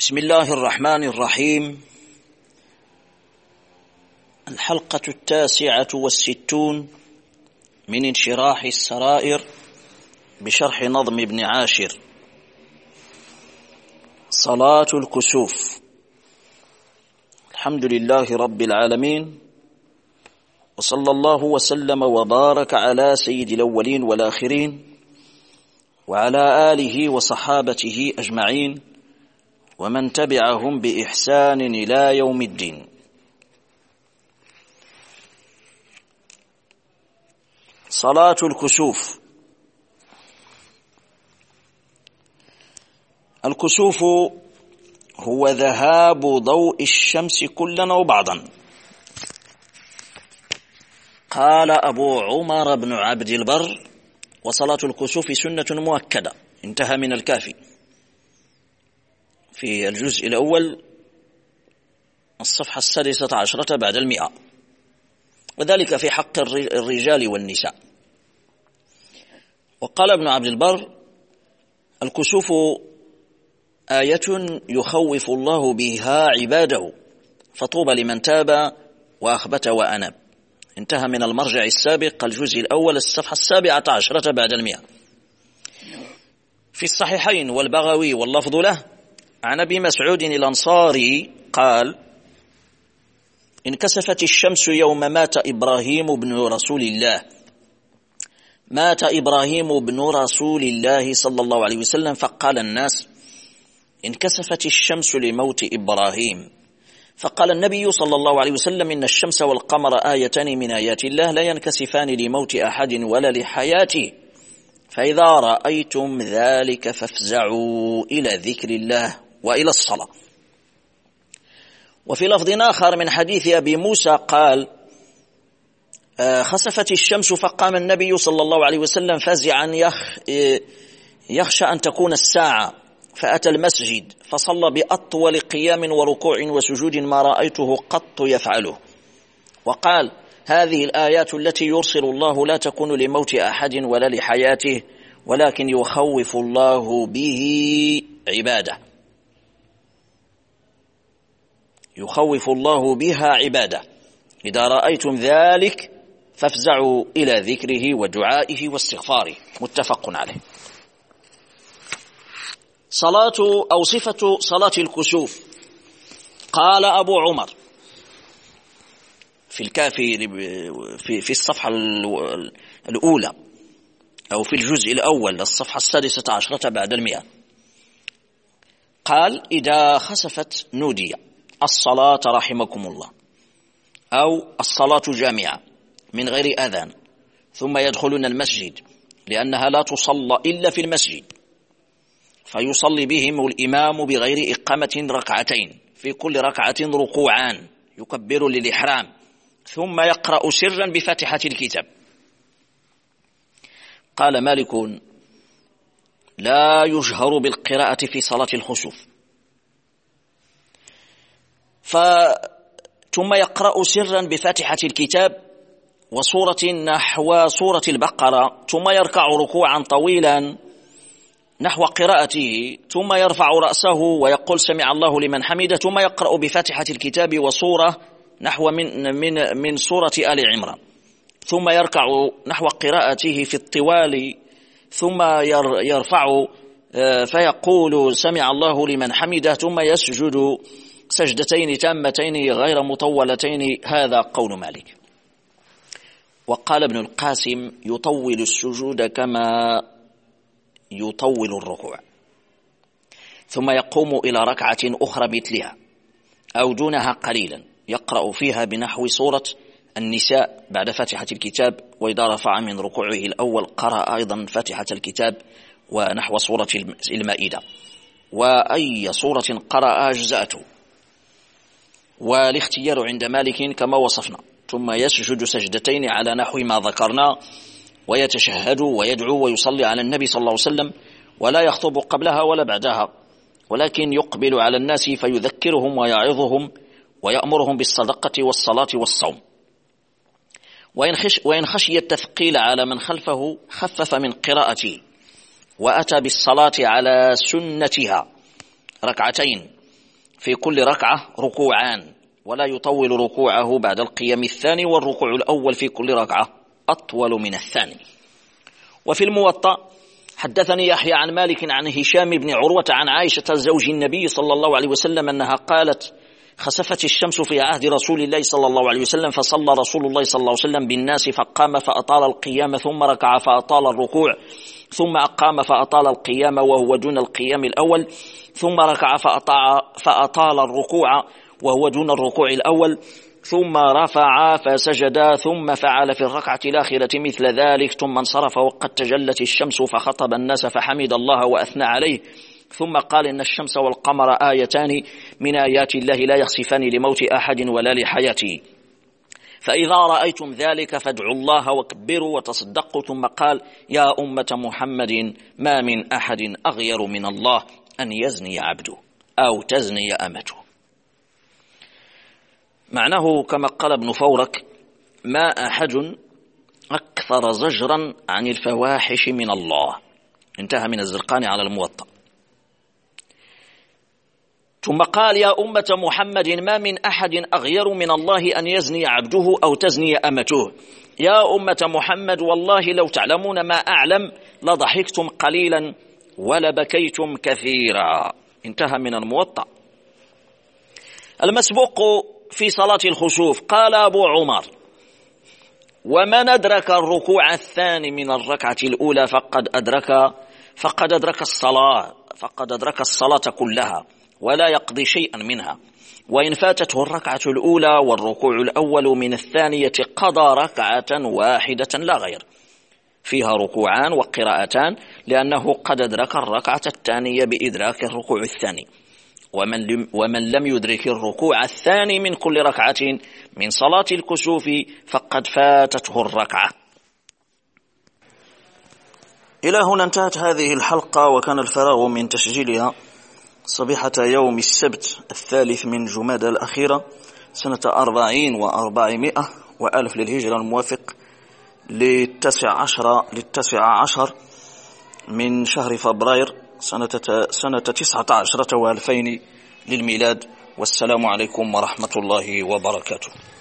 بسم الله الرحمن الرحيم. الحلقة 69 من انشراح السرائر بشرح نظم ابن عاشر. صلاة الكسوف. الحمد لله رب العالمين، وصلى الله وسلم وبارك على سيد الأولين والآخرين وعلى آله وصحابته أجمعين ومن تبعهم بإحسان إلى يوم الدين. صلاة الكسوف. الكسوف هو ذهاب ضوء الشمس كلا أو بعضا. قال أبو عمر بن عبد البر: وصلاة الكسوف سنة مؤكدة. انتهى من الكافي في الجزء الأول الصفحة 16 بعد 100، وذلك في حق الرجال والنساء. وقال ابن عبد البر: الكسوف آية يخوف الله بها عباده، فطوبى لمن تاب وأخبت وأناب. انتهى من المرجع السابق الجزء الأول الصفحة 17 بعد 100. في الصحيحين والبغوي واللفظ له عن أبي مسعود الأنصاري قال: انكسفت الشمس يوم مات إبراهيم بن رسول الله. مات إبراهيم بن رسول الله صلى الله عليه وسلم، فقال الناس: انكسفت الشمس لموت إبراهيم. فقال النبي صلى الله عليه وسلم: إن الشمس والقمر آيتان من آيات الله لا ينكسفان لموت أحد ولا لحياته، فإذا رأيتم ذلك فافزعوا إلى ذكر الله وإلى الصلاة. وفي لفظ آخر من حديث أبي موسى قال: خسفت الشمس فقام النبي صلى الله عليه وسلم فزعا يخشى أن تكون الساعة، فأتى المسجد فصلى بأطول قيام وركوع وسجود ما رأيته قط يفعله، وقال: هذه الآيات التي يرسل الله لا تكون لموت أحد ولا لحياته، ولكن يخوف الله به عباده. يخوف الله بها عباده. إذا رأيتم ذلك فافزعوا إلى ذكره ودعائه واستغفاره. متفق عليه. صفة صلاة الكسوف. قال أبو عمر في الكافي في الصفحة الأولى أو في الجزء الأول الصفحة 16 بعد 100، قال: إذا خسفت نودي الصلاة رحمكم الله، أو الصلاة جامعة من غير أذان، ثم يدخلون المسجد لأنها لا تصلى إلا في المسجد، فيصلي بهم الإمام بغير إقامة ركعتين، في كل ركعة ركوعان، يكبر للإحرام، ثم يقرأ سرا بفاتحة الكتاب. قال مالك: لا يجهر بالقراءة في صلاة الخسوف، ثم يقرأ سرا بفاتحة الكتاب وصورة نحو سورة البقرة، ثم يركع ركوعا طويلا نحو قراءته، ثم يرفع رأسه ويقول: سمع الله لمن حمده، ثم يقرأ بفاتحة الكتاب وصورة نحو من سورة آل عمران، ثم يركع نحو قراءته في الطوال، ثم يرفع فيقول: سمع الله لمن حمده، ثم يسجد سجدتين تامتين غير مطولتين. هذا قول مالك. وقال ابن القاسم: يطول السجود كما يطول الركوع، ثم يقوم إلى ركعة أخرى مثلها أو دونها قليلا، يقرأ فيها بنحو سورة النساء بعد فاتحة الكتاب، وإذا رفع من ركوعه الأول قرأ أيضا فاتحة الكتاب ونحو سورة المائدة، وأي سورة قرأ أجزأته. والاختيار عند مالك كما وصفنا، ثم يسجد سجدتين على نحو ما ذكرنا، ويتشهد ويدعو ويصلي على النبي صلى الله عليه وسلم، ولا يخطب قبلها ولا بعدها، ولكن يقبل على الناس فيذكرهم ويعظهم ويأمرهم بالصدقة والصلاة والصوم. وإن خشي التثقيل على من خلفه خفف من قراءته، وأتى بالصلاة على سنتها ركعتين في كل ركعة ركوعان، ولا يطول ركوعه بعد القيام الثاني، والركوع الأول في كل ركعة أطول من الثاني. وفي الموطأ حدثني يحيى عن مالك عن هشام بن عروة عن عائشة زوج النبي صلى الله عليه وسلم أنها قالت: خسفت الشمس في عهد رسول الله صلى الله عليه وسلم، فصلى رسول الله صلى الله عليه وسلم بالناس فقام فأطال القيام، ثم ركع فأطال الركوع، ثم أقام فأطال القيام وهو دون القيام الأول، ثم ركع فأطال الركوع وهو دون الركوع الأول، ثم رفع فسجد، ثم فعل في الركعة الآخرة مثل ذلك، ثم انصرف وقد تجلت الشمس فخطب الناس فحمد الله وأثنى عليه، ثم قال: إن الشمس والقمر آيتان من آيات الله لا يخسفان لموت أحد ولا لحياته، فإذا رأيتم ذلك فادعوا الله وكبروا وتصدقوا. ثم قال: يا أمة محمد ما من أحد أغير من الله أن يزني عبده أو تزني أمته. معناه كما قال ابن فورك: ما أحد أكثر زجرا عن الفواحش من الله. انتهى من الزرقاني على الموطأ. ثم قال: يا أمة محمد ما من أحد أغير من الله أن يزني عبده أو تزني أمته. يا أمة محمد والله لو تعلمون ما أعلم لضحكتم قليلا ولبكيتم كثيرا. انتهى من الموطأ. المسبوق في صلاة الخسوف. قال أبو عمر: ومن أدرك الركوع الثاني من الركعة الأولى فقد أدرك الصلاة كلها ولا يقضي شيئا منها، وإن فاتته الركعة الأولى والركوع الأول من الثانية قضى ركعة واحدة لا غير، فيها ركوعان وقراءتان، لأنه قد أدرك الركعة الثانية بإدراك الركوع الثاني. ومن لم يدرك الركوع الثاني من كل ركعة من صلاة الكسوف فقد فاتته الركعة. إلى هنا انتهت هذه الحلقة، وكان الفراغ من تسجيلها صبيحة يوم السبت 3 من جمادى الأخيرة سنة 40 و400 وألف للهجرة، الموافق للتاسع عشر من شهر فبراير سنة 19 و2000 للميلاد. والسلام عليكم ورحمة الله وبركاته.